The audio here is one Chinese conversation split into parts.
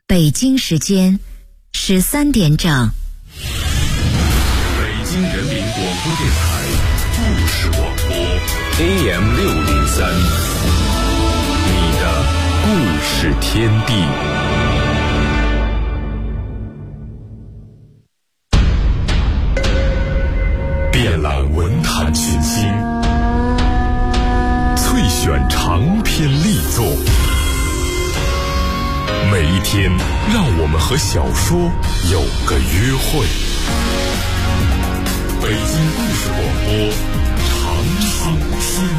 北京时间13点整。 北京人民广播电台故事广播 AM603，你的故事天地。遍览文坛群星，萃选长篇力作。每一天，让我们和小说有个约会。北京故事广播，长青天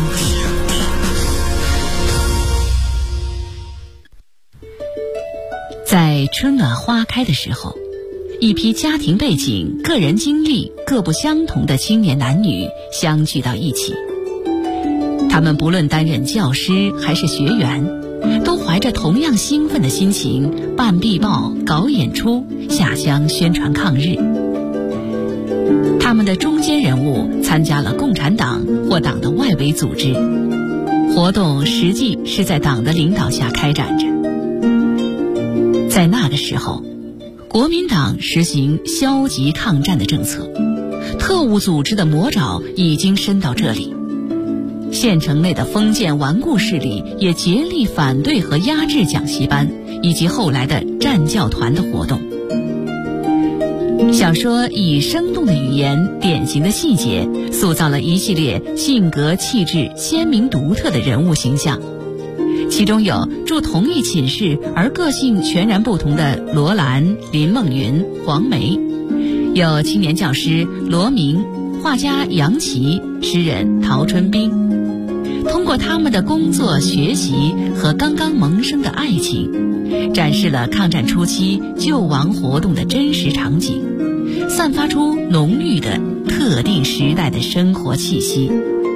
地。 在春暖花开的时候，一批家庭背景、个人经历各不相同的青年男女相聚到一起。他们不论担任教师还是学员，都怀着同样兴奋的心情办壁报、搞演出、下乡宣传抗日。他们的中坚人物参加了共产党或党的外围组织，活动实际是在党的领导下开展着。在那个时候，国民党实行消极抗战的政策，特务组织的魔爪已经伸到这里。县城内的封建顽固势力也竭力反对和压制讲习班以及后来的战教团的活动。小说以生动的语言、典型的细节，塑造了一系列性格气质鲜明独特的人物形象。其中有住同一寝室而个性全然不同的罗兰、林梦云、黄梅，有青年教师罗明、画家杨琦、诗人陶春冰。通过他们的工作、学习和刚刚萌生的爱情，展示了抗战初期救亡活动的真实场景，散发出浓郁的特定时代的生活气息。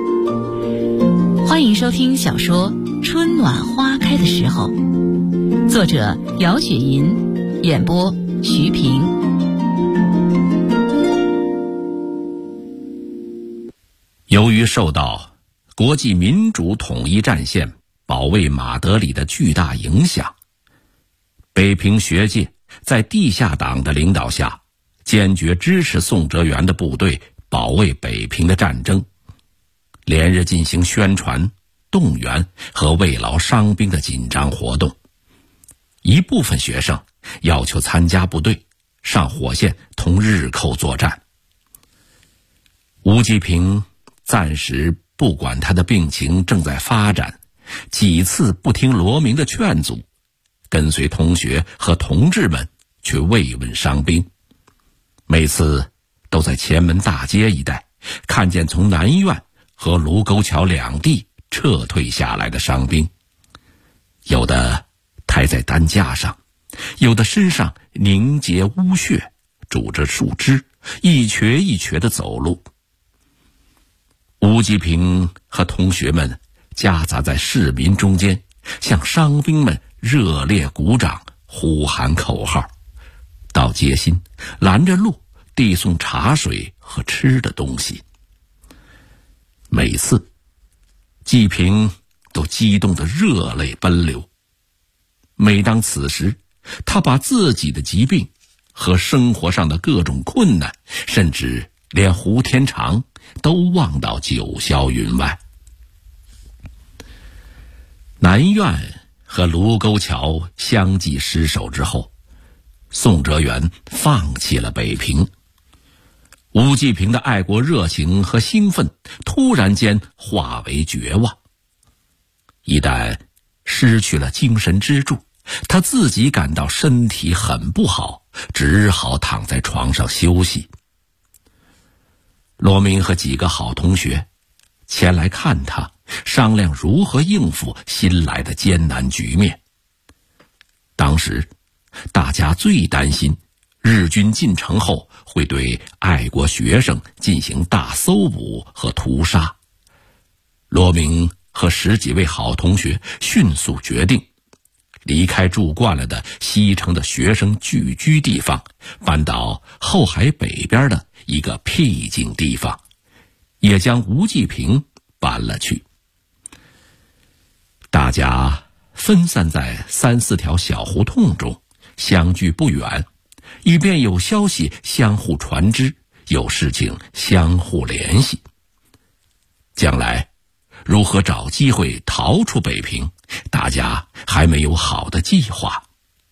欢迎收听小说《春暖花开的时候》，作者姚雪银，演播徐平。 由于受到国际民主统一战线保卫马德里的巨大影响，北平学界在地下党的领导下，坚决支持宋哲元的部队保卫北平的战争，连日进行宣传、动员和慰劳伤兵的紧张活动。一部分学生要求参加部队，上火线同日寇作战。吴季平暂时不管他的病情正在发展，几次不听罗明的劝阻，跟随同学和同志们去慰问伤兵。每次都在前门大街一带看见从南苑和卢沟桥两地撤退下来的伤兵，有的抬在担架上，有的身上凝结污血，拄着树枝，一瘸一瘸地走路。吴季平和同学们夹杂在市民中间，向伤兵们热烈鼓掌，呼喊口号，到街心拦着路，递送茶水和吃的东西。每次季平都激动得热泪奔流。每当此时，他把自己的疾病和生活上的各种困难，甚至连胡天长都忘到九霄云外。南苑和卢沟桥相继失守之后，宋哲元放弃了北平。吴季平的爱国热情和兴奋突然间化为绝望。一旦失去了精神支柱，他自己感到身体很不好，只好躺在床上休息。罗明和几个好同学前来看他，商量如何应付新来的艰难局面。当时大家最担心日军进城后会对爱国学生进行大搜捕和屠杀。罗明和10几位好同学迅速决定离开住惯了的西城的学生聚居地方，搬到后海北边的一个僻静地方，也将吴季平搬了去。大家分散在3、4条小胡同中， 相距不远，以便有消息相互传知，有事情相互联系。将来如何找机会逃出北平，大家还没有好的计划。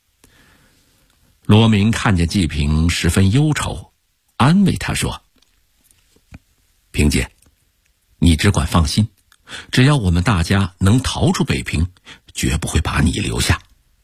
罗明看见季平十分忧愁，安慰他说：平姐，你只管放心，只要我们大家能逃出北平，绝不会把你留下。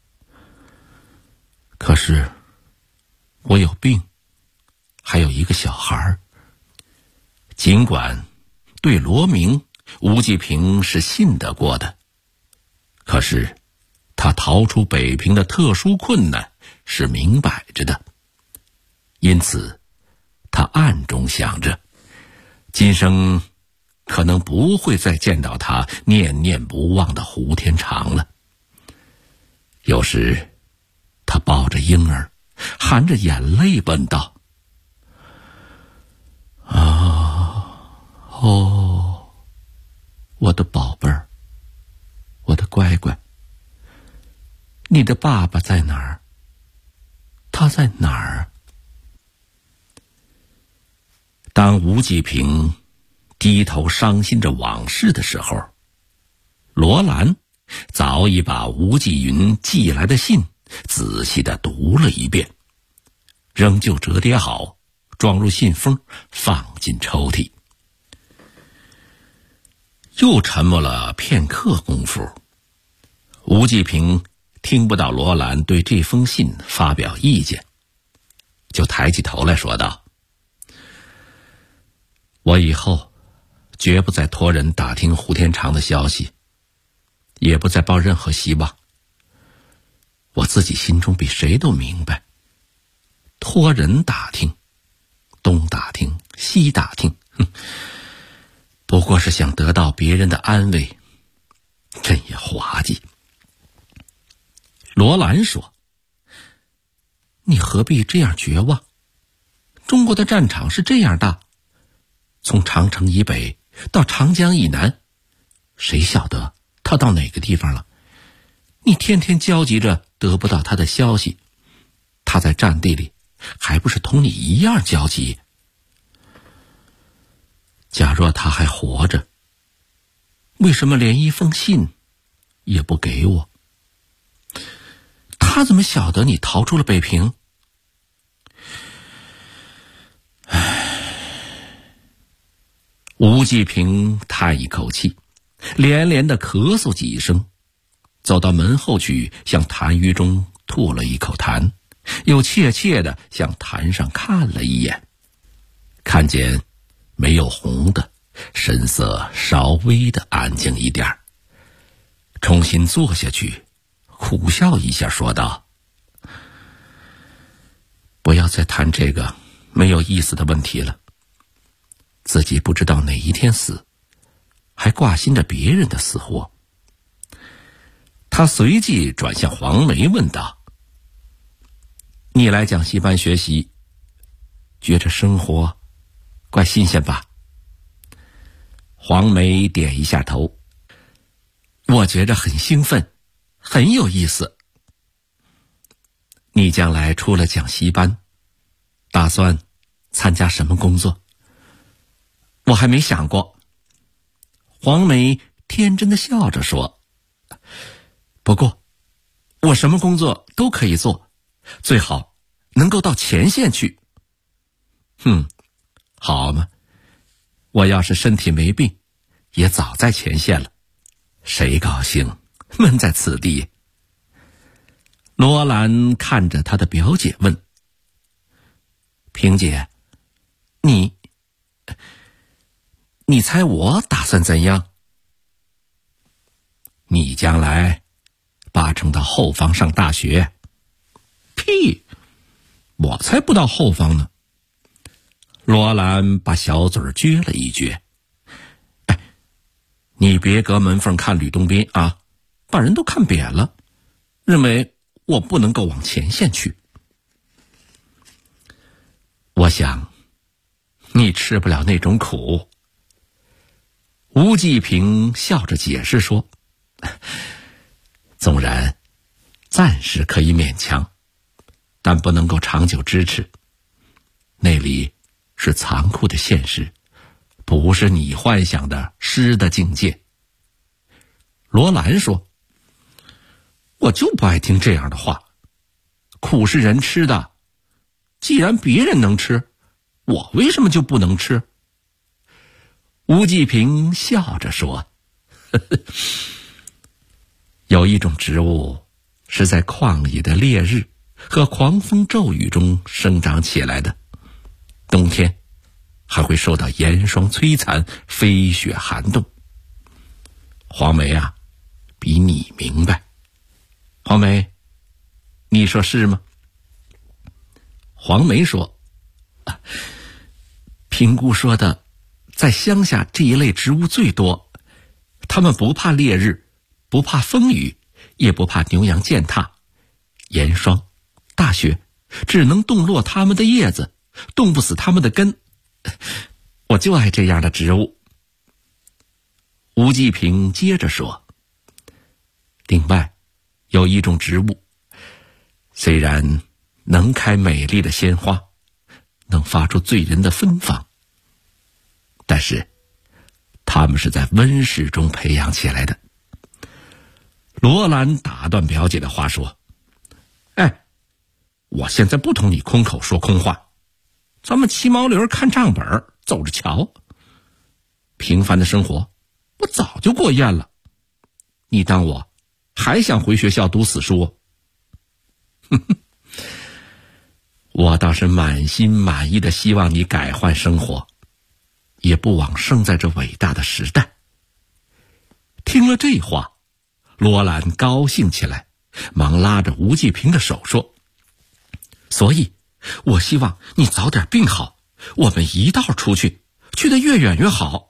可是我有病，还有一个小孩。尽管对罗明，吴季平是信得过的，可是他逃出北平的特殊困难是明摆着的，因此他暗中想着，今生可能不会再见到他念念不忘的胡天长了。有时他抱着婴儿，含着眼泪问道：我的宝贝儿，我的乖乖，你的爸爸在哪儿？他在哪儿？当吴季平低头伤心着往事的时候，罗兰早已把吴季云寄来的信仔细地读了一遍，仍旧折叠好，装入信封，放进抽屉。又沉默了片刻功夫，吴季平听不到罗兰对这封信发表意见，就抬起头来说道：我以后绝不再托人打听胡天长的消息，也不再抱任何希望。我自己心中比谁都明白，托人打听，东打听西打听，不过是想得到别人的安慰，真也滑稽。罗兰说：你何必这样绝望？中国的战场是这样大，从长城以北到长江以南，谁晓得他到哪个地方了？你天天焦急着得不到他的消息，他在战地里还不是同你一样焦急？假若他还活着，为什么连一封信也不给我？他怎么晓得你逃出了北平？吴季平叹一口气，连连的咳嗽几声，走到门后去，向痰盂中吐了一口痰，又怯怯地向坛上看了一眼，看见没有红的，神色稍微的安静一点，重新坐下去，苦笑一下说道：不要再谈这个没有意思的问题了，自己不知道哪一天死，还挂心着别人的死活。他随即转向黄梅问道：你来讲戏班学习，觉着生活怪新鲜吧？黄梅点一下头：我觉着很兴奋，很有意思。你将来出了讲习班，打算参加什么工作？我还没想过。黄梅天真的笑着说：不过我什么工作都可以做，最好能够到前线去。好嘛，我要是身体没病，也早在前线了，谁高兴闷在此地？罗兰看着他的表姐问：平姐，你猜我打算怎样？你将来八成到后方上大学。屁，我才不到后方呢。罗兰把小嘴撅了一撅。你别隔门缝看吕洞宾啊，把人都看扁了，认为我不能够往前线去。我想你吃不了那种苦。吴季平笑着解释说：纵然暂时可以勉强， 但不能够长久支持。那里是残酷的现实，不是你幻想的诗的境界。罗兰说，我就不爱听这样的话，苦是人吃的，既然别人能吃，我为什么就不能吃？吴继平笑着说，呵呵，有一种植物是在旷野的烈日和狂风骤雨中生长起来的，冬天还会受到严霜摧残，飞雪寒冻。黄梅啊，比你明白。黄梅，你说是吗？黄梅说，评估说的，在乡下这一类植物最多，它们不怕烈日，不怕风雨，也不怕牛羊践踏，严霜大雪只能冻落它们的叶子，冻不死它们的根。我就爱这样的植物。吴继平接着说，另外有一种植物，虽然能开美丽的鲜花，能发出醉人的芬芳，但是它们是在温室中培养起来的。罗兰打断表姐的话说，我现在不同你空口说空话，咱们骑毛驴看账本，走着瞧。平凡的生活我早就过厌了，你当我还想回学校读死书？我倒是满心满意的希望你改换生活，也不枉生在这伟大的时代。听了这话，罗兰高兴起来，忙拉着吴继平的手说，所以我希望你早点病好，我们一道出去，去得越远越好。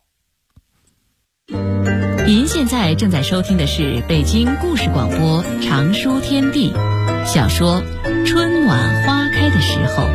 您现在正在收听的是北京故事广播长书天地小说《春晚花开的时候》。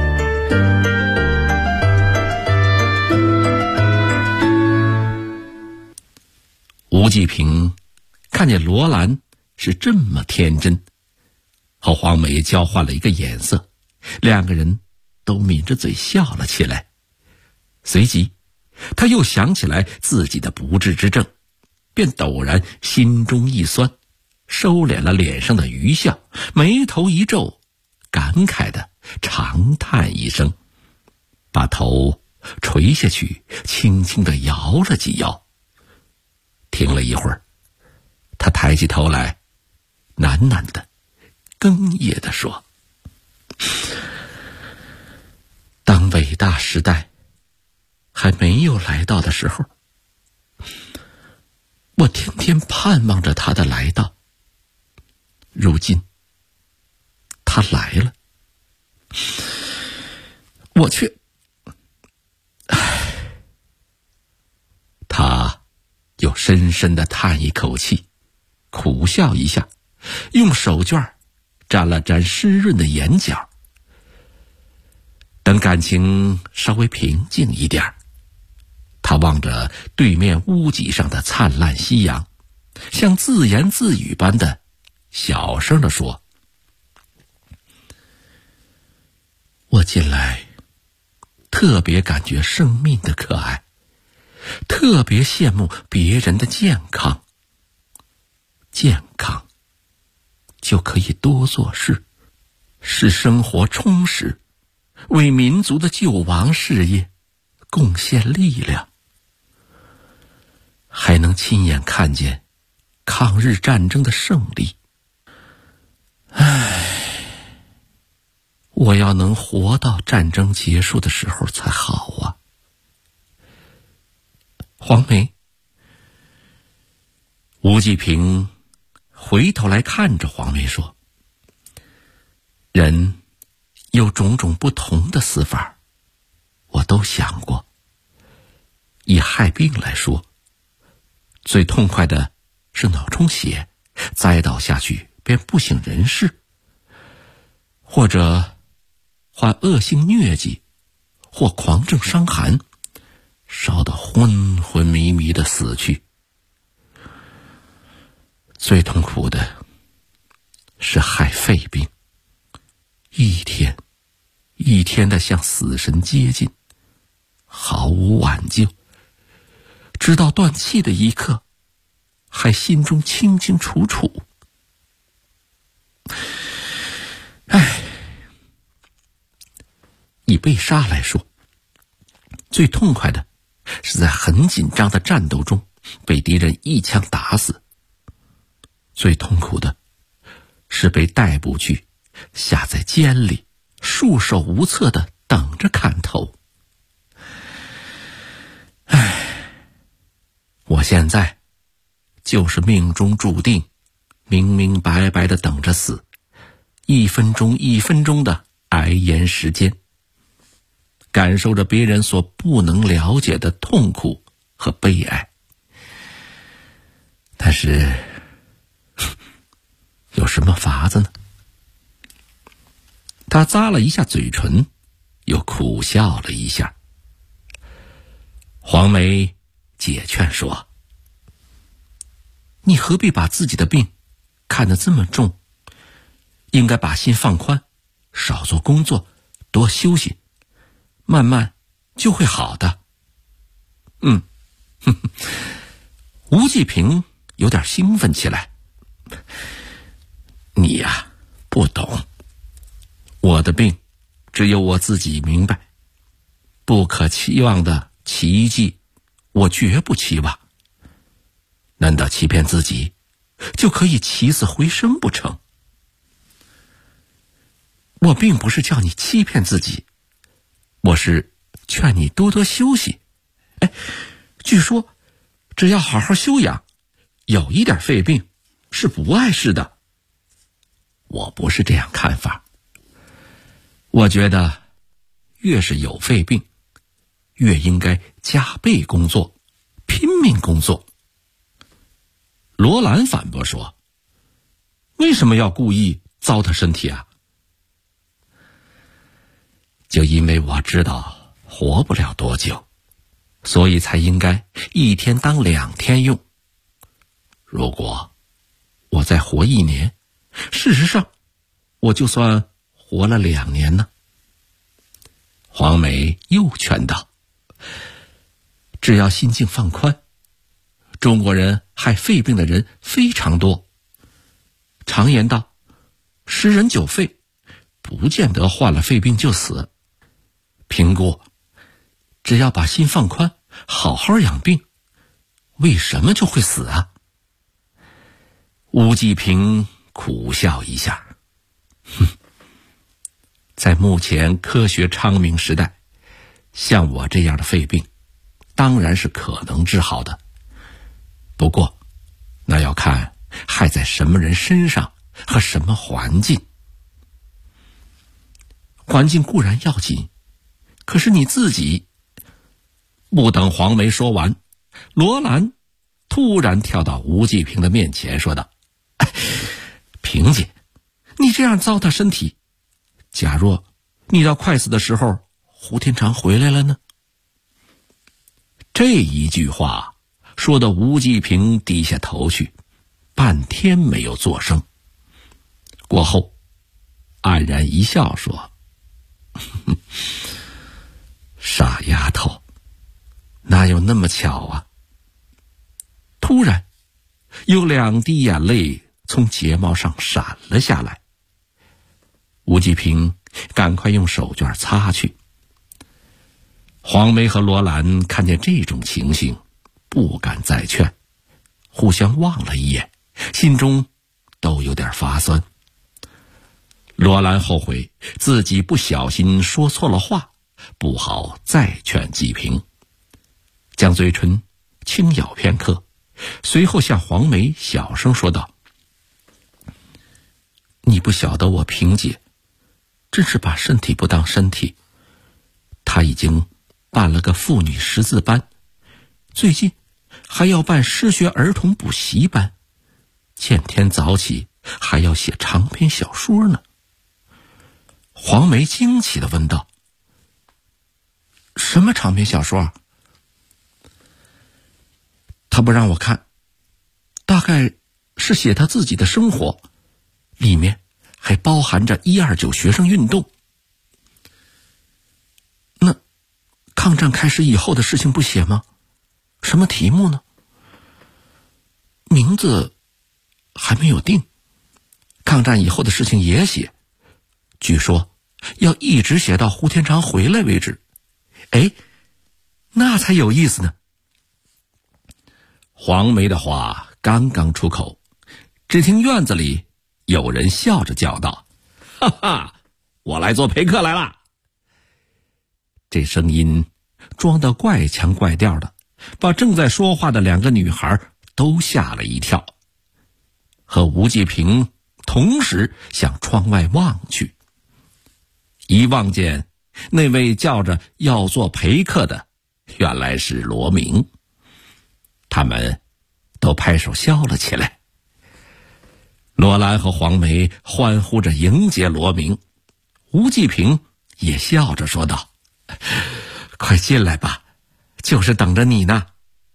吴继平看见罗兰是这么天真，和黄梅交换了一个眼色，两个人都抿着嘴笑了起来。随即他又想起来自己的不治之症，便陡然心中一酸，收敛了脸上的余笑，眉头一皱，感慨地长叹一声，把头垂下去，轻轻地摇了几摇。停了一会儿，他抬起头来，喃喃地哽咽地说，当伟大时代还没有来到的时候，我天天盼望着他的来到，如今他来了，我却……他又深深地叹一口气，苦笑一下，用手绢沾了沾湿润的眼角。等感情稍微平静一点，他望着对面屋脊上的灿烂夕阳，像自言自语般的小声地说，我近来特别感觉生命的可爱，特别羡慕别人的健康，健康就可以多做事，使生活充实，为民族的救亡事业贡献力量，还能亲眼看见抗日战争的胜利。我要能活到战争结束的时候才好啊。黄梅，吴继平回头来看着黄梅说，人有种种不同的死法，我都想过。以害病来说，最痛快的是脑充血，栽倒下去便不省人事，或者患恶性疟疾或狂症伤寒，烧得昏昏迷迷的死去。最痛苦的是害肺病， 一天一天的向死神接近，毫无挽救，直到断气的一刻，还心中清清楚楚。以被杀来说，最痛快的是在很紧张的战斗中被敌人一枪打死，最痛苦的是被逮捕去下在监里，束手无策的等着砍头。我现在就是命中注定，明明白白的等着死，一分钟一分钟的挨延时间，感受着别人所不能了解的痛苦和悲哀。但是有什么法子呢？他咂了一下嘴唇，又苦笑了一下。黄梅解劝说：你何必把自己的病看得这么重？应该把心放宽，少做工作，多休息，慢慢就会好的。吴继平有点兴奋起来。你呀，不懂，我的病只有我自己明白，不可期望的奇迹我绝不期望。难道欺骗自己就可以起死回生不成？我并不是叫你欺骗自己，我是劝你多多休息。据说只要好好休养，有一点肺病是不碍事的。我不是这样看法，我觉得越是有肺病，越应该加倍工作，拼命工作。罗兰反驳说：为什么要故意糟蹋身体啊？就因为我知道活不了多久，所以才应该一天当2天用。如果我再活1年，事实上我就算活了2年呢。黄梅又劝道：只要心境放宽，中国人害肺病的人非常多。常言道，10人9肺，不见得患了肺病就死。评估，只要把心放宽，好好养病，为什么就会死啊？吴继平苦笑一下，在目前科学昌明时代，像我这样的肺病当然是可能治好的，不过那要看害在什么人身上和什么环境。环境固然要紧，可是你自己……不等黄梅说完，罗兰突然跳到吴继平的面前说道：萍姐，你这样糟蹋身体，假若你到快死的时候胡天长回来了呢？这一句话说的吴继平低下头去，半天没有作声。过后黯然一笑说：傻丫头，哪有那么巧啊？突然有2滴眼泪从睫毛上闪了下来。吴继平赶快用手绢擦去。黄梅和罗兰看见这种情形，不敢再劝，互相望了一眼，心中都有点发酸。罗兰后悔自己不小心说错了话，不好再劝继平，将嘴唇轻咬片刻，随后向黄梅小声说道：你不晓得我萍姐真是把身体不当身体，她已经办了个妇女识字班，最近还要办失学儿童补习班，见天早起还要写长篇小说呢。黄梅惊奇地问道：什么长篇小说？他不让我看，大概是写他自己的生活，里面还包含着129学生运动。那抗战开始以后的事情不写吗？什么题目呢？名字还没有定。抗战以后的事情也写，据说要一直写到胡天长回来为止。哎，那才有意思呢。黄梅的话刚刚出口，只听院子里有人笑着叫道：“哈哈，我来做陪客来了。”这声音装得怪腔怪调的，把正在说话的2个女孩都吓了一跳，和吴继平同时向窗外望去。一望见那位叫着要做陪客的，原来是罗明。他们都拍手笑了起来。罗兰和黄梅欢呼着迎接罗明，吴继平也笑着说道：“快进来吧，就是等着你呢。”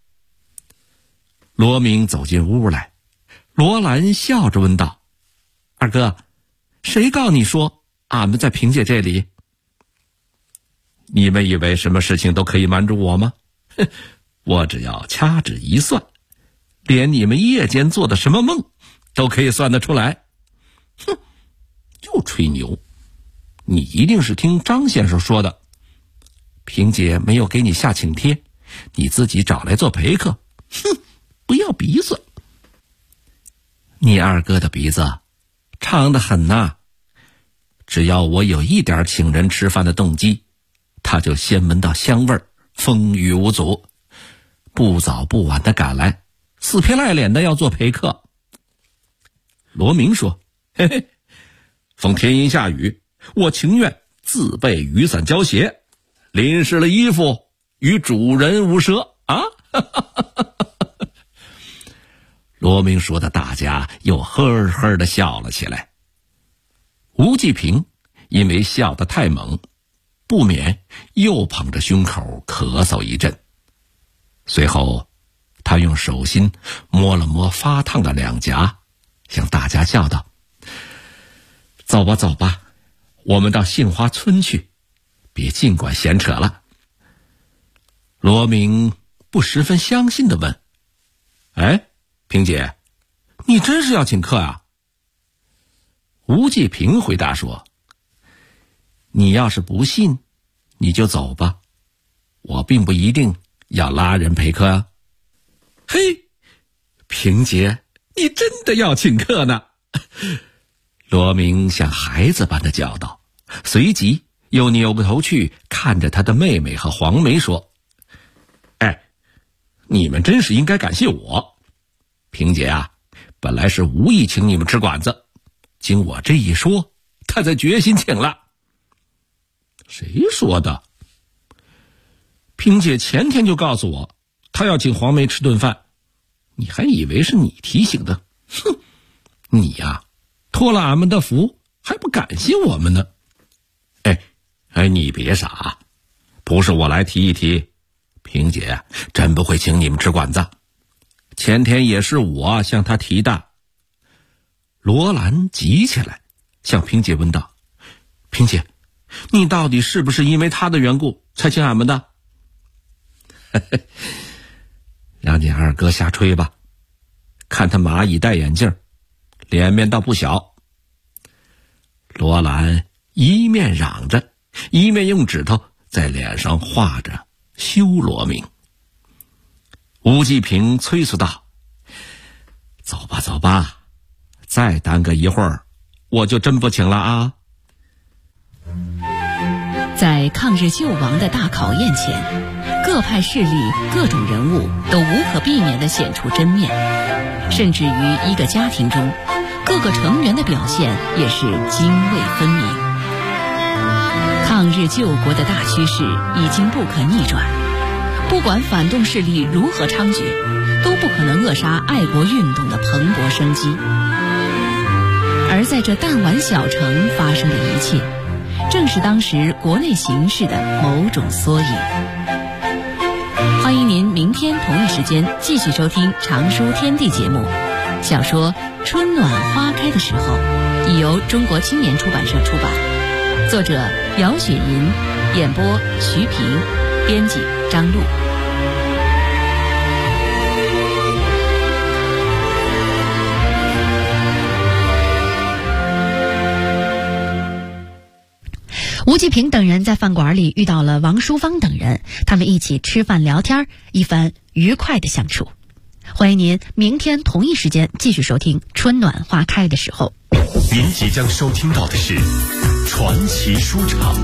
罗明走进屋来，罗兰笑着问道：“二哥，谁告你说俺们在萍姐这里？”“你们以为什么事情都可以瞒住我吗？我只要掐指一算，连你们夜间做的什么梦都可以算得出来。”“哼，又吹牛！你一定是听张先生说的。萍姐没有给你下请帖，你自己找来做陪客。哼，不要鼻子。你二哥的鼻子长得很呐，只要我有一点请人吃饭的动机，他就先闻到香味儿，风雨无阻，不早不晚的赶来，死皮赖脸的要做陪客。”罗明说：“嘿嘿，逢天阴下雨，我情愿自备雨伞胶鞋，淋湿了衣服与主人无涉啊！”罗明说的大家又呵呵的笑了起来。吴继平因为笑得太猛，不免又捧着胸口咳嗽一阵。随后他用手心摸了摸发烫的两颊，向大家叫道：“走吧走吧，我们到杏花村去，别尽管闲扯了。”罗明不十分相信地问：“哎，萍姐，你真是要请客啊？”吴继平回答说：“你要是不信，你就走吧，我并不一定要拉人陪客啊。”“嘿，萍姐，你真的要请客呢？”罗明像孩子般的叫道，随即又扭过头去看着他的妹妹和黄梅说：“哎，你们真是应该感谢我。萍姐啊，本来是无意请你们吃馆子，经我这一说，她才决心请了。”“谁说的？”“萍姐前天就告诉我，她要请黄梅吃顿饭，你还以为是你提醒的？哼，你呀，托了俺们的福，还不感谢我们呢。”“哎，你别傻，不是我来提一提，萍姐真不会请你们吃馆子，前天也是我向她提的。”罗兰急起来，向萍姐问道：“萍姐，你到底是不是因为她的缘故才请俺们的？”“让你二哥瞎吹吧，看他蚂蚁戴眼镜，脸面倒不小。”罗兰一面嚷着，一面用指头在脸上画着修罗明。吴继平催促道：“走吧走吧，再耽搁一会儿，我就真不请了啊！” 在抗日救亡的大考验前，各派势力、各种人物都无可避免地显出真面，甚至于一个家庭中，各个成员的表现也是泾渭分明。抗日救国的大趋势已经不可逆转，不管反动势力如何猖獗，都不可能扼杀爱国运动的蓬勃生机。而在这弹丸小城发生的一切，正是当时国内形势的某种缩影。欢迎您明天同一时间继续收听《常书天地》节目，小说《春暖花开的时候》， 已由中国青年出版社出版。作者姚雪银，演播徐平，编辑张璐。 吴继平等人在饭馆里遇到了王淑芳等人，他们一起吃饭聊天，一番愉快的相处。欢迎您明天同一时间继续收听《春暖花开的时候》。 您即将收听到的是传奇书场。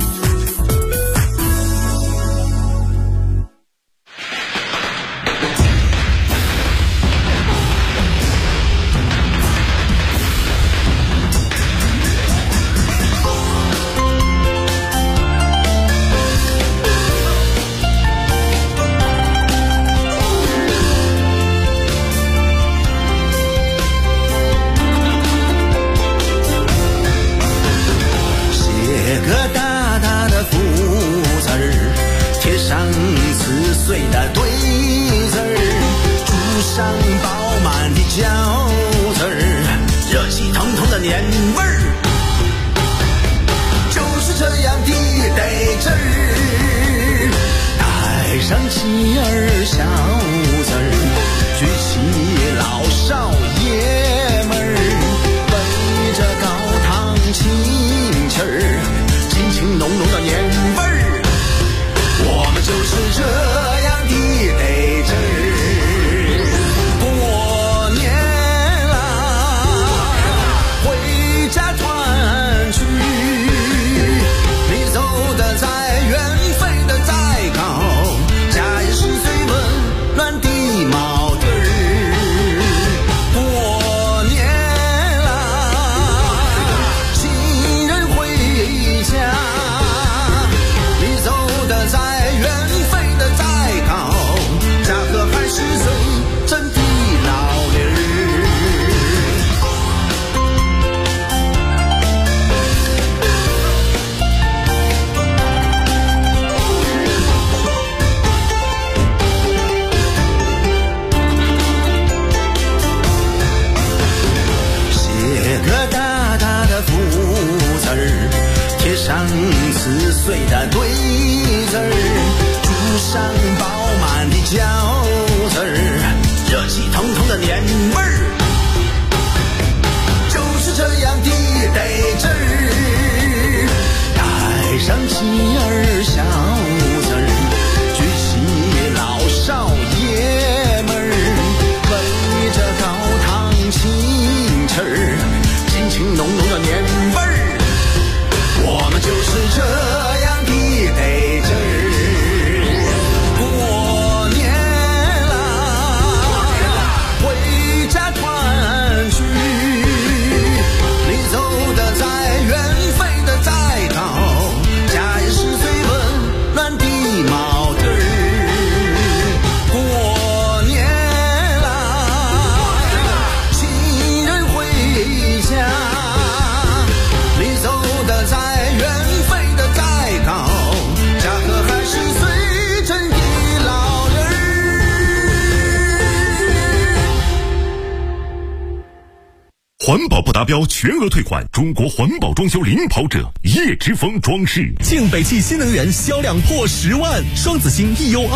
环保不达标全额退款，中国环保装修领跑者叶之峰装饰。 庆北汽新能源销量破10万，双子星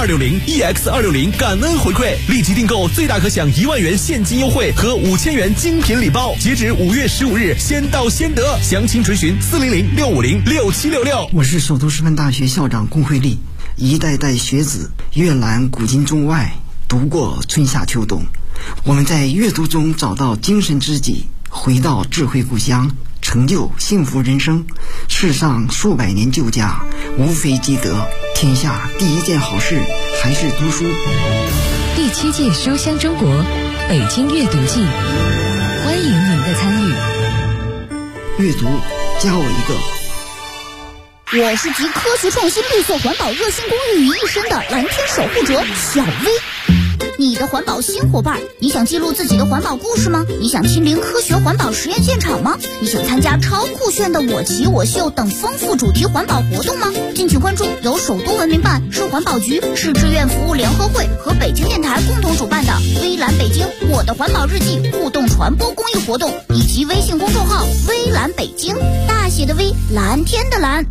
EU260、EX260 感恩回馈，立即订购最大可享1万元现金优惠和5000元精品礼包，截止5月15日，先到先得。详情垂询400-650-6766。 我是首都师范大学校长龚慧丽，一代代学子阅览古今中外，读过春夏秋冬，我们在阅读中找到精神知己，回到智慧故乡，成就幸福人生。世上数百年旧家，无非积德。天下第一件好事还是读书。 第7届书香中国北京阅读季，欢迎您的参与。 阅读加我一个。 我是集科学创新、绿色环保、热心公益于一身的蓝天守护者小薇。 你的环保新伙伴。你想记录自己的环保故事吗？你想亲临科学环保实验现场吗？你想参加超酷炫的我骑我秀等丰富主题环保活动吗？敬请关注由首都文明办、市环保局、市志愿服务联合会和北京电台共同主办的微蓝北京我的环保日记互动传播公益活动，以及微信公众号微蓝北京，大写的微，蓝天的蓝。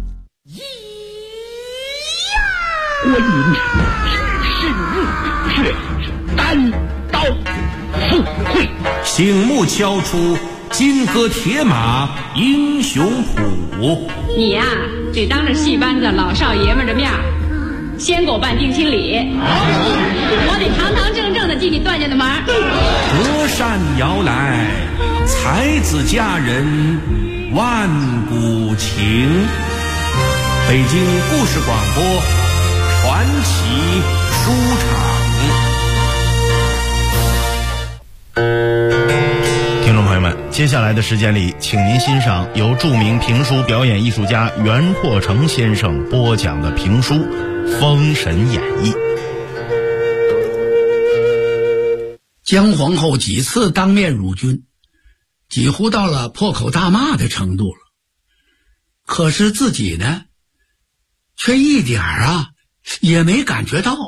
观音深入却单刀赴会， 醒目敲出金戈铁马英雄谱。 你呀，得当着戏班子老少爷们的面先给我办定亲礼，我得堂堂正正的进你段家的门。 隔山摇来，才子佳人万古情。北京故事广播传奇书场。 听众朋友们，接下来的时间里，请您欣赏由著名评书表演艺术家袁阔成先生播讲的评书《封神演义》。 姜皇后几次当面辱君，几乎到了破口大骂的程度了。可是自己呢，却一点也没感觉到。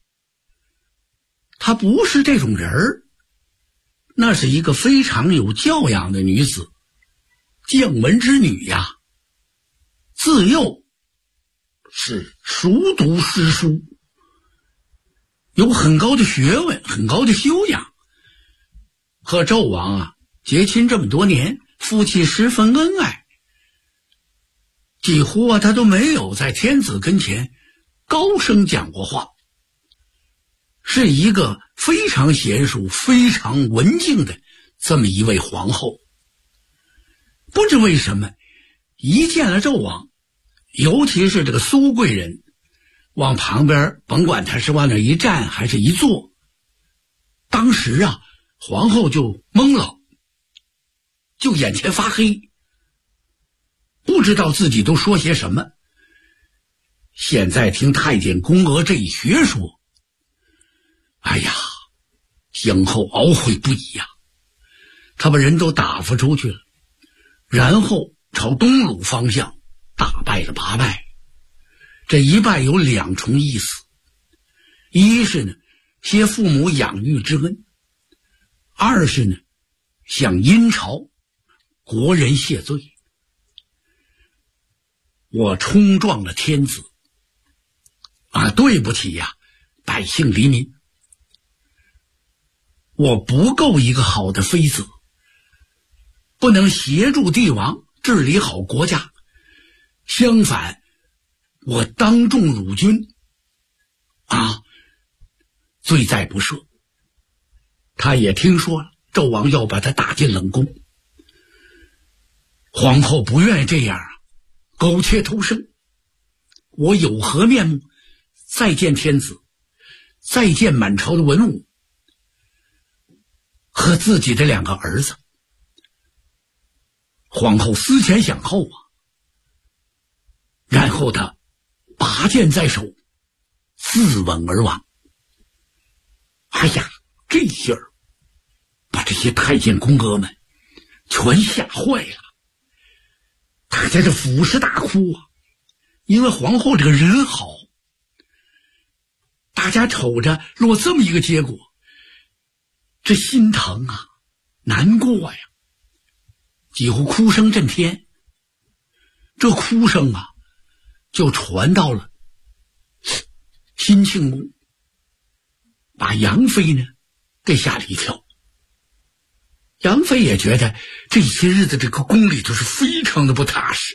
她不是这种人儿，那是一个非常有教养的女子，将门之女呀。自幼是熟读诗书，有很高的学问，很高的修养。和纣王结亲这么多年，夫妻十分恩爱，几乎他都没有在天子跟前高声讲过话，是一个非常娴熟、非常文静的这么一位皇后。不知为什么，一见了纣王，尤其是这个苏贵人，往旁边，甭管他是往那一站还是一坐，当时皇后就懵了，就眼前发黑，不知道自己都说些什么。现在听太监宫娥这一学说，哎呀，姜后懊悔不已呀。他把人都打发出去了，然后朝东鲁方向大拜了8拜。这一拜有2重意思，一是呢谢父母养育之恩，二是呢向殷朝国人谢罪。我冲撞了天子对不起百姓黎民，我不够一个好的妃子，不能协助帝王治理好国家，相反我当众辱君罪在不赦。他也听说了纣王要把他打进冷宫，皇后不愿意这样苟且偷生，我有何面目再见天子，再见满朝的文武和自己的2个儿子。皇后思前想后然后她拔剑在手，自刎而亡。哎呀，这下把这些太监宫娥们全吓坏了，大家这俯视大哭因为皇后这个人好，大家瞅着落这么一个结果，这心疼难过呀，几乎哭声震天。这哭声就传到了新庆宫，把杨妃呢给吓了一跳。杨妃也觉得这些日子这个宫里头是非常的不踏实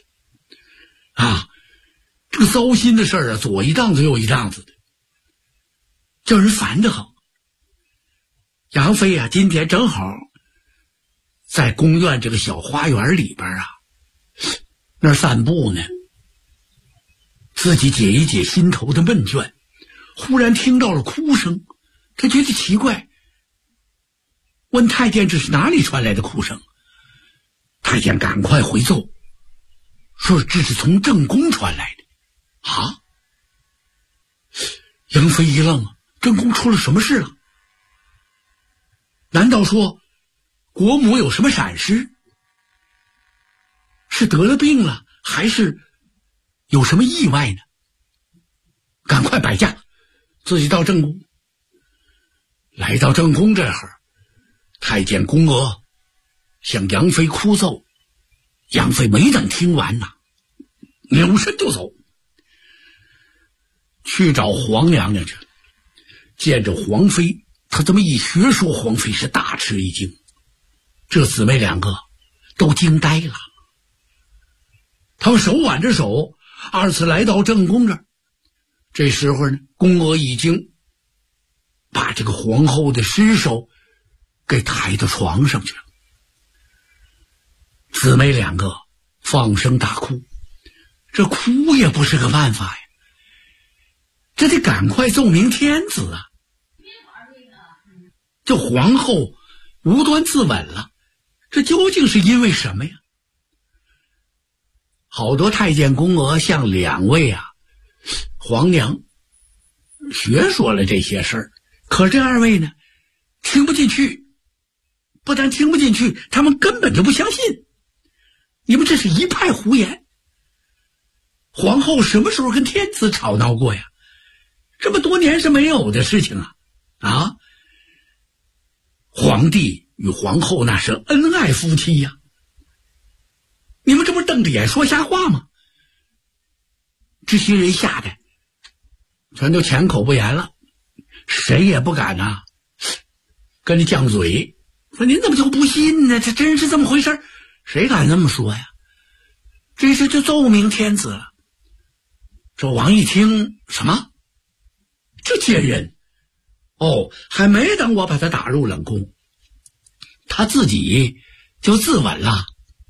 这个糟心的事左一档子右一档子的，叫人烦得很。杨妃今天正好在宫院这个小花园里边那儿散步呢，自己解一解心头的闷倦，忽然听到了哭声，他觉得奇怪，问太监这是哪里传来的哭声。太监赶快回奏，说这是从正宫传来的。杨妃一愣正宫出了什么事了？ 难道说国母有什么闪失？是得了病了，还是有什么意外呢？赶快摆驾，自己到正宫。来到正宫这会儿，太监宫娥向杨妃哭奏，杨妃没等听完呐，扭身就走，去找皇娘娘去了。见着皇妃，他这么一学说，皇妃是大吃一惊，这姊妹两个都惊呆了。他们手挽着手，二次来到正宫这儿。这时候呢，宫娥已经把这个皇后的尸首给抬到床上去了。姊妹两个放声大哭，这哭也不是个办法呀，这得赶快奏明天子啊！这皇后无端自刎了，这究竟是因为什么呀？好多太监宫娥向两位皇娘学说了这些事儿，可这二位呢，听不进去。不但听不进去，他们根本就不相信。你们这是一派胡言。皇后什么时候跟天子吵闹过呀？这么多年是没有的事情啊！皇帝与皇后那是恩爱夫妻呀。你们这不是瞪着眼说瞎话吗？这些人吓得全都缄口不言了，谁也不敢跟你犟嘴，说您怎么就不信呢？这真是这么回事？谁敢这么说呀？这事就奏明天子了。纣王一听，什么？这奸人！还没等我把他打入冷宫，他自己就自刎了，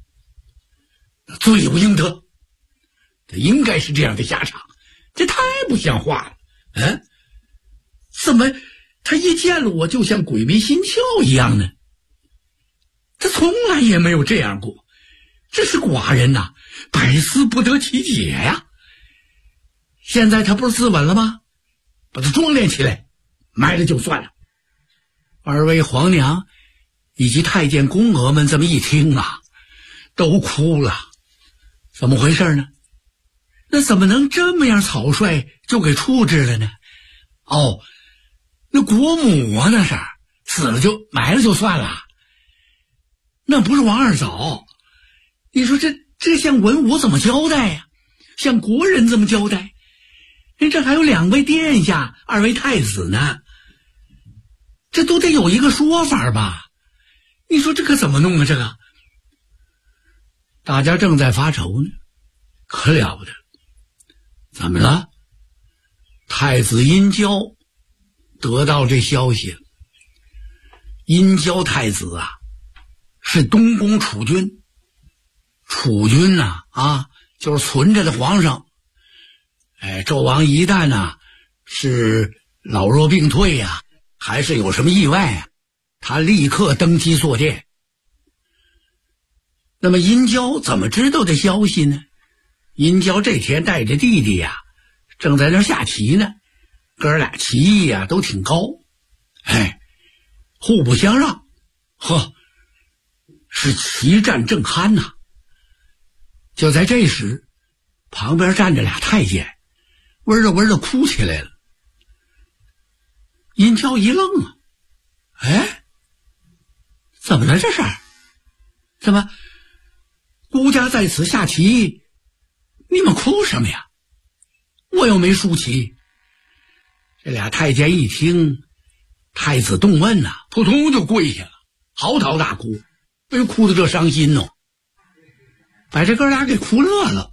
罪有应得。他应该是这样的下场，这太不像话了。怎么他一见了我就像鬼迷心窍一样呢？他从来也没有这样过，这是寡人百思不得其解呀。现在他不是自刎了吗？把他装殓起来，埋了就算了。二位皇娘以及太监宫娥们这么一听都哭了。怎么回事呢？那怎么能这么样草率就给处置了呢？那国母那是死了就埋了就算了，那不是王二嫂。你说这向文武怎么交代呀？向国人怎么交代？这还有两位殿下，二位太子呢，这都得有一个说法吧？你说这可怎么弄啊？这个大家正在发愁呢，可了不得。怎么了？太子殷郊得到这消息了。殷郊太子是东宫储君，储君就是存着的皇上。纣王一旦是老弱病退还是有什么意外他立刻登基坐殿。那么殷郊怎么知道的消息呢？殷郊这天带着弟弟正在那下棋呢，哥俩棋艺都挺高，互不相让，是棋战正酣呐。就在这时，旁边站着俩太监，闻着哭起来了。殷郊一愣怎么了这是？怎么孤家在此下棋，你们哭什么呀？我又没输棋。这俩太监一听太子动问扑通就跪下了，嚎啕大哭，哭得这伤心把这哥俩给哭乐了。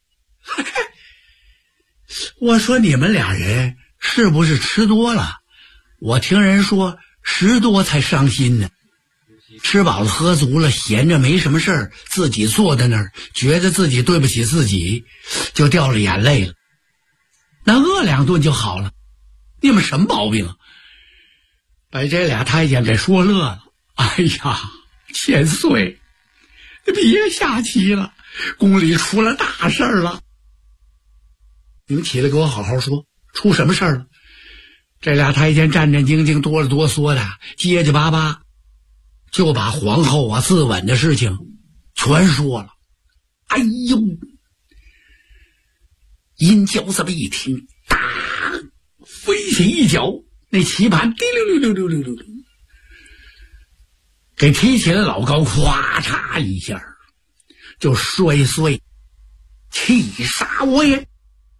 我说你们俩人是不是吃多了？我听人说食多才伤心呢。吃饱了喝足了，闲着没什么事儿，自己坐在那儿，觉得自己对不起自己，就掉了眼泪了。那饿两顿就好了，你们什么毛病把这俩太监给说乐了。千岁，别下棋了，宫里出了大事儿了。你们起来给我好好说，出什么事儿了？这俩太监战战兢兢，哆了哆嗦的，结结巴巴， 就把皇后啊自刎的事情全说了。哎呦，殷郊这么一听，当飞起一脚，那棋盘滴溜溜溜溜溜溜给踢起来老高，咵嚓一下就摔碎，气杀我也！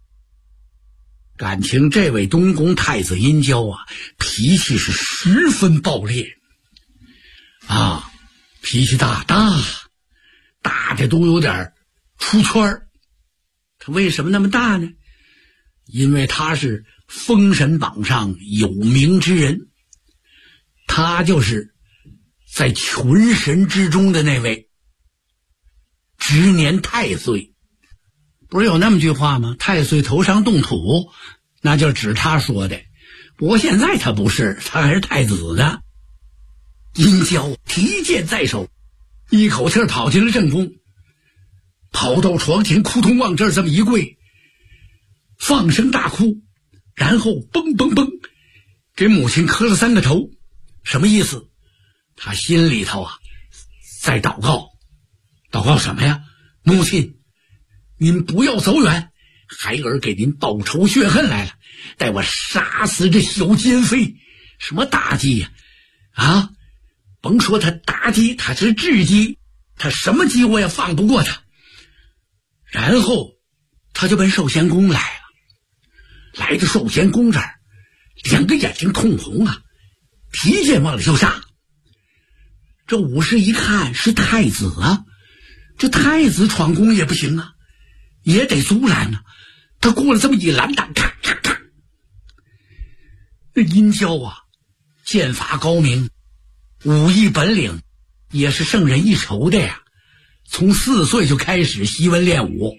感情这位东宫太子殷郊啊，脾气是十分暴烈啊，脾气大的都有点出圈。他为什么那么大呢？因为他是封神榜上有名之人，他就是在群神之中的那位执年太岁。不是有那么句话吗？太岁头上动土，那就指他说的。不过现在他不是，他还是太子呢。殷郊提剑在手，一口气跑进了正宫，跑到床前，扑通往这儿这么一跪，放声大哭，然后嘣嘣嘣给母亲磕了3个头。什么意思？他心里头啊在祷告。祷告什么呀？母亲，您不要走远，孩儿给您报仇雪恨来了，待我杀死这小奸妃。什么妲己呀？啊，甭说他妲己，他是雉鸡，他什么鸡我也放不过他。然后他就奔寿仙宫来了，来到寿仙宫这儿，2个眼睛通红啊，提剑往里就杀。这武士一看是太子啊，这太子闯宫也不行啊，也得阻拦啊。他过了这么一拦，咔咔咔。那殷郊啊，剑法高明，武艺本领也是胜人一筹的呀。从4岁就开始习文练武，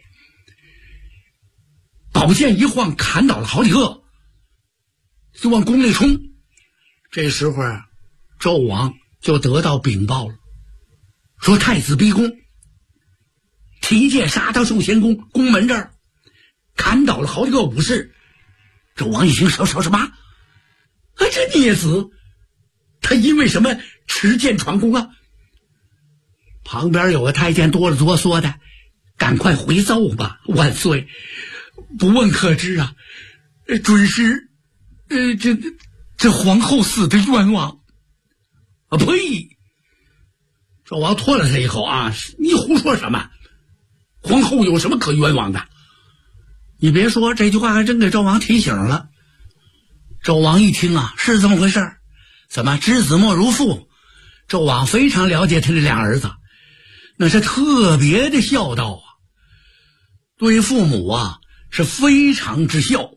宝剑一晃，砍倒了好几个，就往宫里冲。这时候啊，纣王就得到禀报了，说太子逼宫，提剑杀到寿仙宫宫门这儿，砍倒了好几个武士。纣王一听，什么啊，这孽子他因为什么持剑闯宫啊？旁边有个太监哆了哆嗦的，赶快回奏吧，万岁，不问可知啊，准是这皇后死的冤枉啊！呸！纣王唾了他一口啊，你胡说什么？皇后有什么可冤枉的？你别说，这句话还真给纣王提醒了。纣王一听啊，是这么回事，怎么知子莫如父？纣王非常了解他这2儿子，那是特别的孝道啊，对父母啊是非常之孝。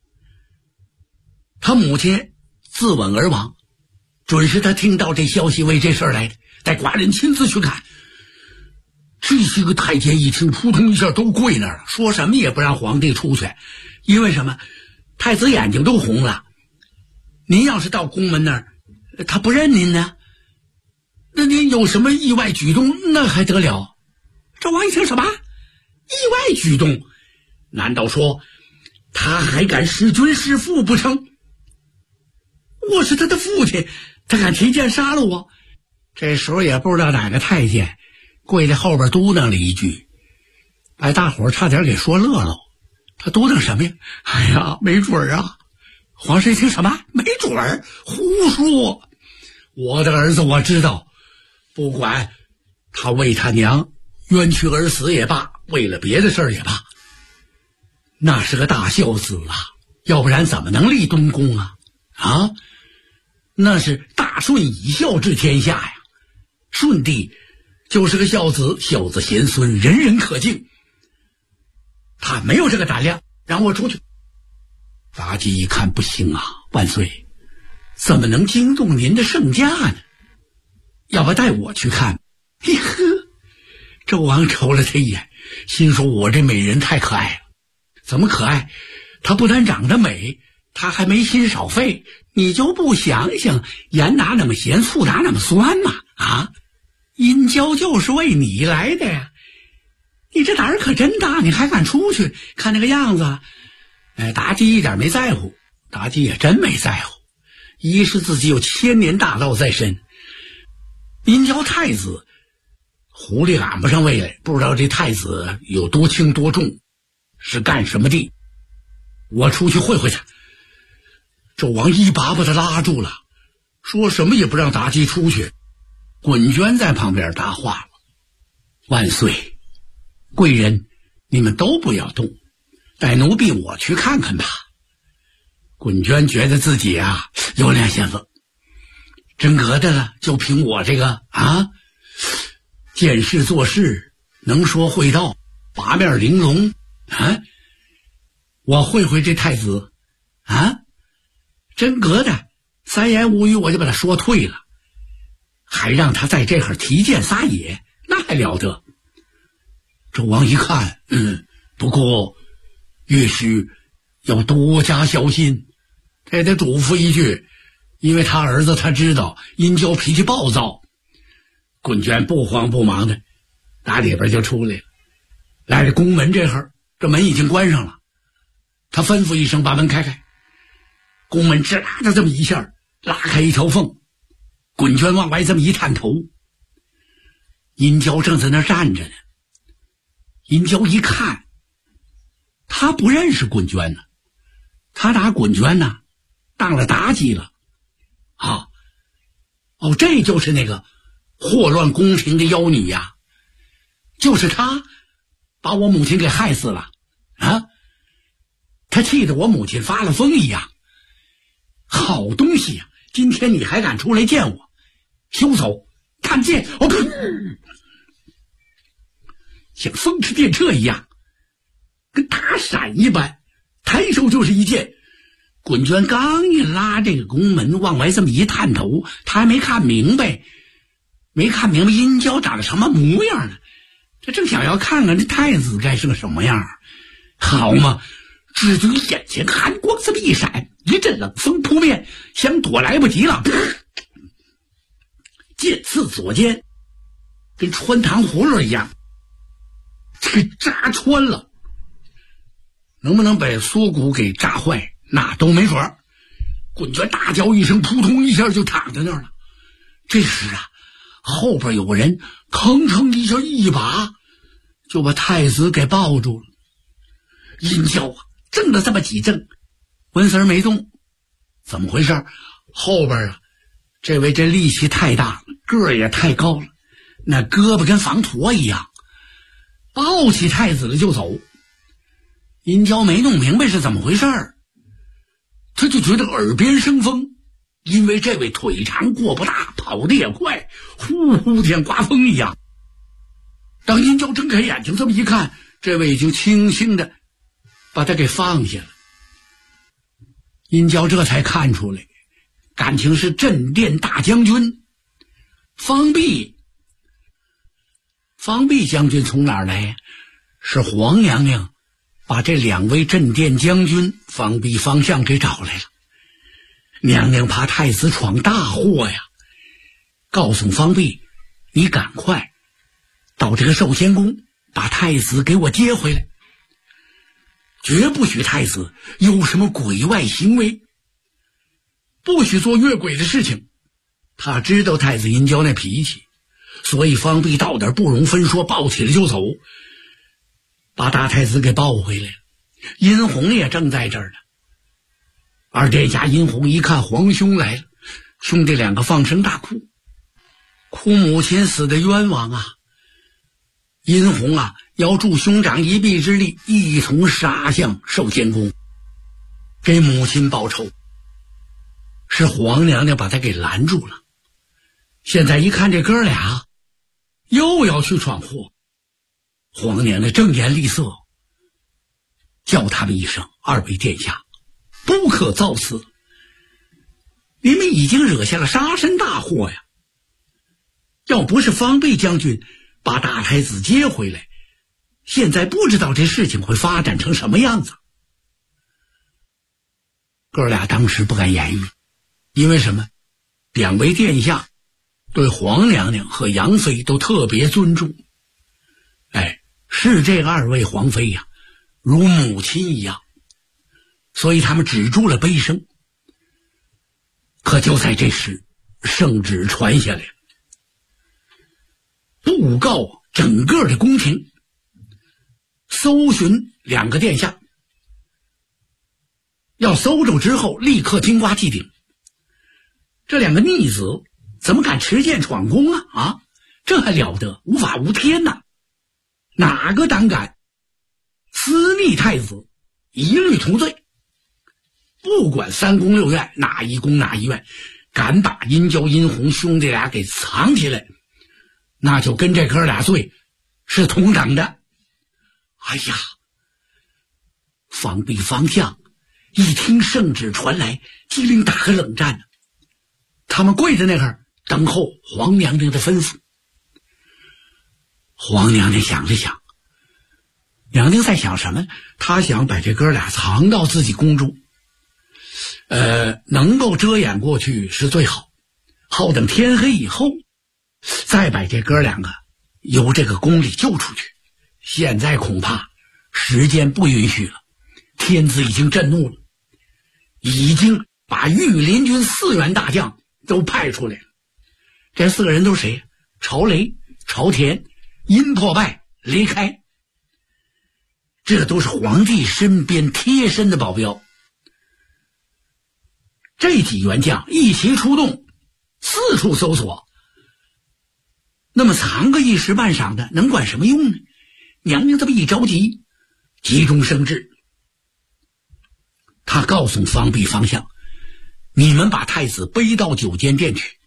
他母亲自刎而亡，准是他听到这消息为这事儿来的，带寡人亲自去看。这些个太监一听，扑通一下都跪那儿了，说什么也不让皇帝出去。因为什么？太子眼睛都红了，您要是到宫门那儿，他不认您呢，那您有什么意外举动，那还得了？纣王一听，什么意外举动？难道说他还敢弑君弑父不成？我是他的父亲，他敢提剑杀了我？这时候也不知道哪个太监跪在后边嘟囔了一句，把大伙差点给说乐了。他嘟囔什么呀？哎呀，没准啊！皇上一听，什么没准儿？胡说！我的儿子我知道，不管他为他娘冤屈而死也罢，为了别的事儿也罢，那是个大孝子啊，要不然怎么能立东宫啊？啊，那是大顺以孝治天下呀！顺帝就是个孝子，孝子贤孙，人人可敬。他没有这个胆量，让我出去。妲己一看不行啊，万岁，怎么能惊动您的圣驾呢？要不带我去看？嘿呵，纣王瞅了他一眼，心说我这美人太可爱了。怎么可爱？她不但长得美，她还没心少肺。你就不想想，盐哪那么咸，醋哪那么酸嘛？啊，殷郊就是为你来的呀！你这胆儿可真大，你还敢出去？看那个样子，妲己一点没在乎，妲己也真没在乎。一是自己有千年大道在身， 殷郊太子狐狸赶不上位来，不知道这太子有多轻多重，是干什么的。我出去会会他。纣王一把他拉住了，说什么也不让妲己出去。滚娟在旁边答话了：万岁，贵人，你们都不要动，带奴婢我去看看吧。滚娟觉得自己有两下子，真格的了，就凭我这个见事做事，能说会道，八面玲珑我会会这太子真格的，三言五语我就把他说退了，还让他在这会儿提剑撒野，那还了得。纣王一看，不过越是要多加小心，他也得嘱咐一句，因为他儿子他知道殷郊脾气暴躁。滚娟不慌不忙的打里边就出来了，来到宫门这会儿，这门已经关上了，他吩咐一声把门开开，宫门吱啦的这么一下拉开一条缝，滚娟往外这么一探头，殷郊正在那站着呢。殷郊一看，他不认识滚娟呢，他拿滚娟呢当了妲己了这就是那个祸乱宫廷的妖女呀，就是她把我母亲给害死了她气得我母亲发了疯一样。好东西呀，今天你还敢出来见我，休走，看剑！像风驰电掣一样，跟打闪一般，抬手就是一剑。滚娟刚一拉这个宫门往外这么一探头，他还没看明白殷郊长得什么模样呢，这正想要看看这太子该是个什么样，好嘛，只觉眼前寒光这么一闪，一阵冷风扑面，想躲来不及了，剑刺左肩，跟穿糖葫芦一样，这个扎穿了，能不能把锁骨给扎坏那都没准。滚娟大叫一声，扑通一下就躺在那儿了。这时后边有个人吭哧一下一把就把太子给抱住了。殷郊怔了这么几怔，温丝儿没动。怎么回事？后边这位这力气太大了，个儿也太高了，那胳膊跟房坨一样，抱起太子了就走。殷郊没弄明白是怎么回事，他就觉得耳边生风，因为这位腿长过不大，跑得也快，呼呼像刮风一样。当殷郊睁开眼睛这么一看，这位已经轻轻的把他给放下了。殷郊这才看出来，感情是镇殿大将军方弼。方弼将军从哪儿来呀？是皇娘娘把这两位镇殿将军方弼方向给找来了。娘娘怕太子闯大祸呀，告诉方弼，你赶快到这个寿仙宫把太子给我接回来，绝不许太子有什么鬼外行为，不许做越轨的事情。他知道太子殷郊那脾气，所以方弼到点不容分说，抱起来就走，把大太子给抱回来了。殷红也正在这儿呢。而这家殷红一看皇兄来了，兄弟两个放声大哭，哭母亲死的冤枉啊。殷红要助兄长一臂之力，一同杀向寿仙宫，给母亲报仇。是皇娘娘把他给拦住了。现在一看这哥俩又要去闯祸，皇娘娘正颜厉色，叫他们一声，二位殿下不可造次，你们已经惹下了杀身大祸呀。要不是方弼将军把大太子接回来，现在不知道这事情会发展成什么样子。哥俩当时不敢言语，因为什么？两位殿下对皇娘娘和杨妃都特别尊重，视这二位皇妃呀如母亲一样，所以他们止住了悲声。可就在这时，圣旨传下来了， 布告整个的宫廷，搜寻两个殿下，要搜着之后立刻金瓜祭顶。这两个逆子怎么敢持剑闯宫啊？这还了得，无法无天呐！哪个胆敢私逆太子，一律同罪。不管三宫六院哪一宫哪一院，敢把殷郊殷红兄弟俩给藏起来，那就跟这哥俩罪是同等的。哎呀，方必方向一听圣旨传来，机灵打个冷战，他们跪在那儿等候皇娘娘的吩咐。皇娘娘想了想，娘娘在想什么？她想把这哥俩藏到自己宫中，能够遮掩过去是最好，好等天黑以后再把这哥两个由这个宫里救出去。现在恐怕时间不允许了，天子已经震怒了，已经把御林军4员大将都派出来了。这4个人都是谁？朝雷、朝田、殷破败、离开，这都是皇帝身边贴身的保镖。这几员将一齐出动，四处搜索。那么藏个一时半晌的能管什么用呢？娘娘这么一着急，急中生智，他告诉方弼方向，你们把太子背到9间殿去，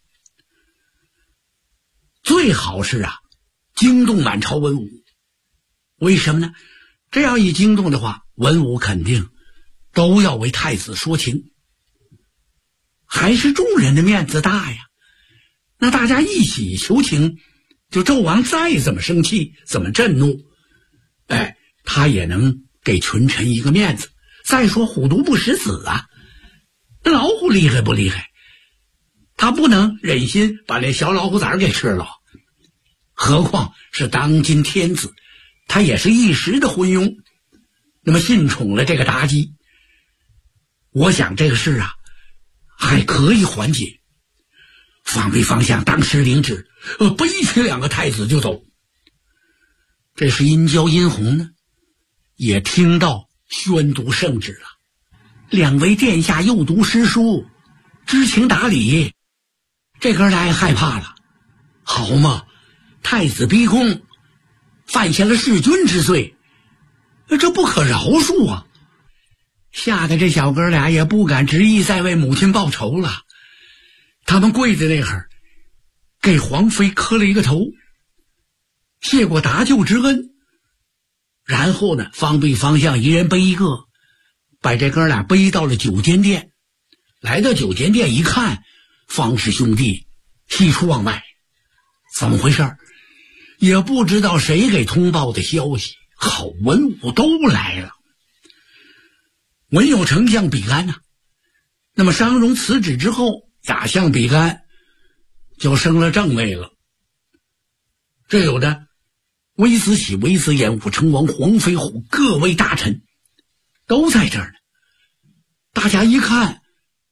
最好是惊动满朝文武。为什么呢？这样一惊动的话，文武肯定都要为太子说情，还是众人的面子大呀。那大家一起求情，就纣王再怎么生气怎么震怒，他也能给群臣一个面子。再说虎毒不食子那老虎厉害不厉害？他不能忍心把那小老虎崽给吃了，何况是当今天子，他也是一时的昏庸，那么信宠了这个妲己，我想这个事还可以缓解。方弼方向当时领旨，背起2个太子就走。这是殷郊殷红呢，也听到宣读圣旨了。2位殿下又读诗书，知情达理，这哥俩也害怕了。好嘛，太子逼宫，犯下了弑君之罪，这不可饶恕吓得这小哥俩也不敢执意再为母亲报仇了。他们跪在那儿，给皇妃磕了一个头，谢过搭救之恩。然后呢，方弼方向一人背一个，把这哥俩背到了9间殿。来到9间殿一看，方氏兄弟喜出望外，怎么回事？也不知道谁给通报的消息，好文武都来了。文有丞相比干那么商容辞职之后，亚相比干就升了正位了。这有的微子喜、微子衍、武成王、黄飞虎各位大臣都在这儿呢。大家一看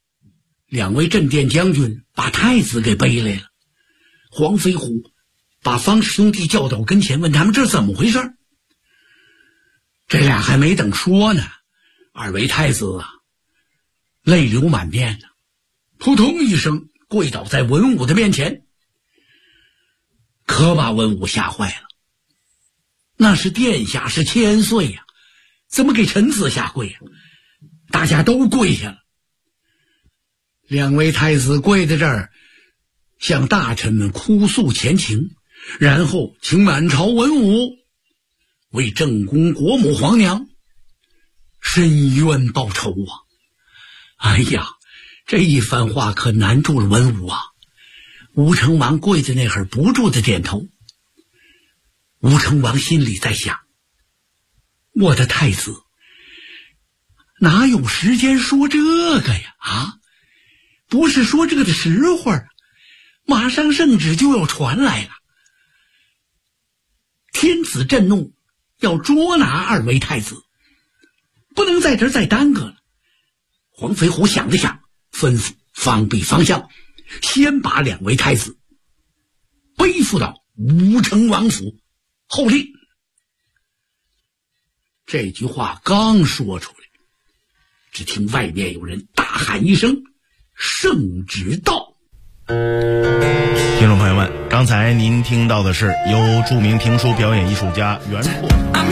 ，2位镇殿将军把太子给背来了。黄飞虎把方氏兄弟叫到跟前，问他们这怎么回事。这俩还没等说呢，2位太子泪流满面扑通一声跪倒在文武的面前，可把文武吓坏了。那是殿下，是千岁怎么给臣子下跪大家都跪下了。2位太子跪在这儿，向大臣们哭诉前情，然后请满朝文武为正宫国母皇娘伸冤报仇哎呀，这一番话可难住了文武吴成王跪在那儿不住的点头。吴成王心里在想，我的太子哪有时间说这个呀不是说这个的时候马上圣旨就要传来了。天子震怒，要捉拿2位太子，不能在这儿再耽搁了。黄飞虎想了想，吩咐方弼方向先把2位太子背负到武成王府候令。这句话刚说出来，只听外面有人大喊一声：“圣旨到！” 听众朋友们，刚才您听到的是由著名评书表演艺术家袁阔。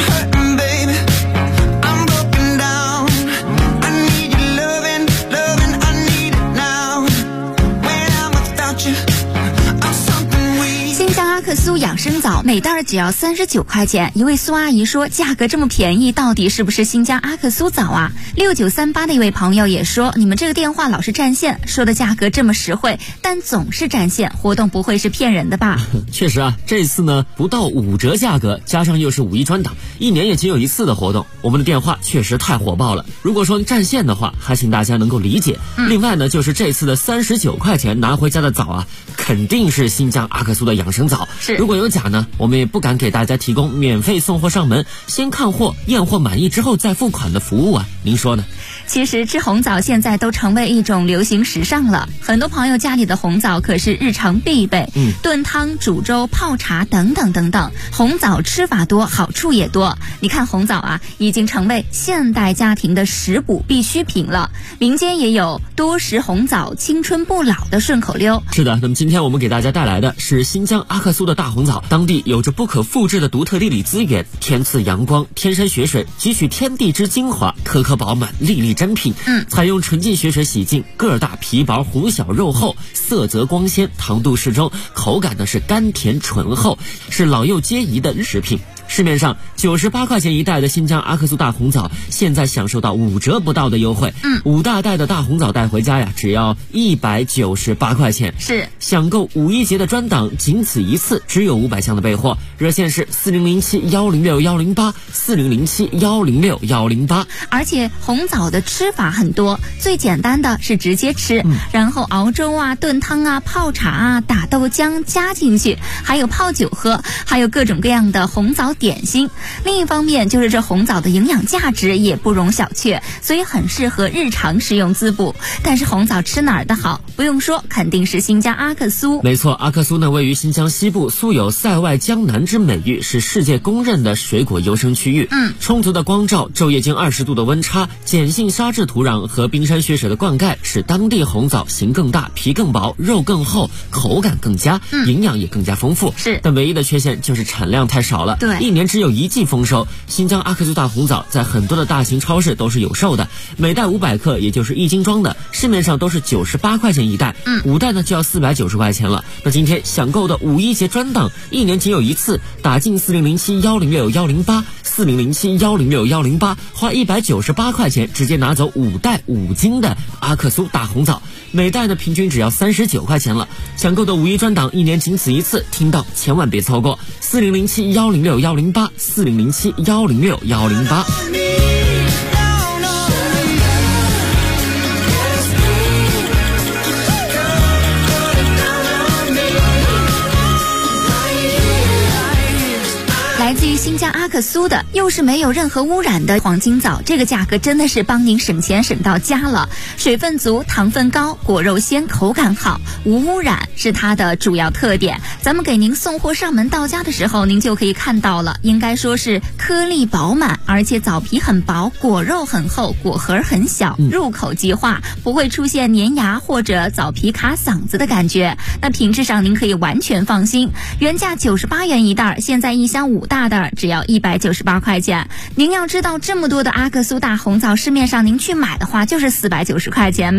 阿克苏养生枣每袋只要39块钱，一位苏阿姨说价格这么便宜，到底是不是新疆阿克苏枣啊？6938的一位朋友也说，你们这个电话老是占线，说的价格这么实惠，但总是占线，活动不会是骗人的吧？ 确实啊，这次呢不到5折价格，加上又是5·1专档，1年也仅有1次的活动，我们的电话确实太火爆了。如果说占线的话，还请大家能够理解。另外呢，就是这次的39块钱拿回家的枣啊，肯定是新疆阿克苏的养生枣。如果有假呢，我们也不敢给大家提供免费送货上门，先看货验货满意之后再付款的服务啊，您说呢？ 其实吃红枣现在都成为一种流行时尚了，很多朋友家里的红枣可是日常必备，炖汤、煮粥、泡茶等等等等，红枣吃法多，好处也多。你看红枣啊，已经成为现代家庭的食补必需品了。民间也有多食红枣青春不老的顺口溜。 是的，那么今天我们给大家带来的是新疆阿克苏的大红枣，当地有着不可复制的独特地理资源，天赐阳光，天山雪水，汲取天地之精华，颗颗饱满，粒粒珍品。采用纯净雪水洗净，个儿大皮薄，红小肉厚，色泽光鲜，糖度适中，口感呢是甘甜醇厚，是老幼皆宜的食品。市面上98块钱一袋的新疆阿克苏大红枣，现在享受到5折不到的优惠。5大袋的大红枣带回家呀，只要198块钱。是享购5·1节的专档，仅此一次，只有500箱的备货。热线是4007-106-108，4007-106-108。 而且红枣的吃法很多，最简单的是直接吃，然后熬粥啊、炖汤啊、泡茶啊、打豆浆加进去，还有泡酒喝，还有各种各样的红枣点心。另一方面就是这红枣的营养价值也不容小觑，所以很适合日常食用滋补。但是红枣吃哪儿的好，不用说，肯定是新疆阿克苏。 没错，阿克苏呢位于新疆西部，素有塞外江南之美誉，是世界公认的水果优生区域。充足的光照，昼夜经20度的温差，碱性沙质土壤和冰山雪水的灌溉，使当地红枣形更大，皮更薄，肉更厚，口感更佳，营养也更加丰富。是，但唯一的缺陷就是产量太少了。对，1年只有1季丰收。新疆阿克苏大红枣在很多的大型超市都是有售的，每袋500克，也就是1斤装的，市面上都是98块钱一袋，5袋呢就要490块钱了。那今天享购的5·1节专档，1年仅有1次，打进4007-106-108， 4007-106-108，花198块钱直接拿走5袋5斤的阿克苏大红枣，每袋呢平均只要39块钱了。享购的5·1专档，1年仅此一次，听到千万别错过。4007-106-108， 4007-106-108。 来自于新疆阿克苏的，又是没有任何污染的黄金枣，这个价格真的是帮您省钱省到家了。水分足，糖分高，果肉鲜，口感好，无污染是它的主要特点。咱们给您送货上门到家的时候，您就可以看到了，应该说是颗粒饱满，而且枣皮很薄，果肉很厚，果核很小，入口即化，不会出现粘牙或者枣皮卡嗓子的感觉。那品质上您可以完全放心，原价98元一袋，现在1箱5大袋只要198块钱。您要知道，这么多的阿克苏大红枣，市面上您去买的话就是490块钱。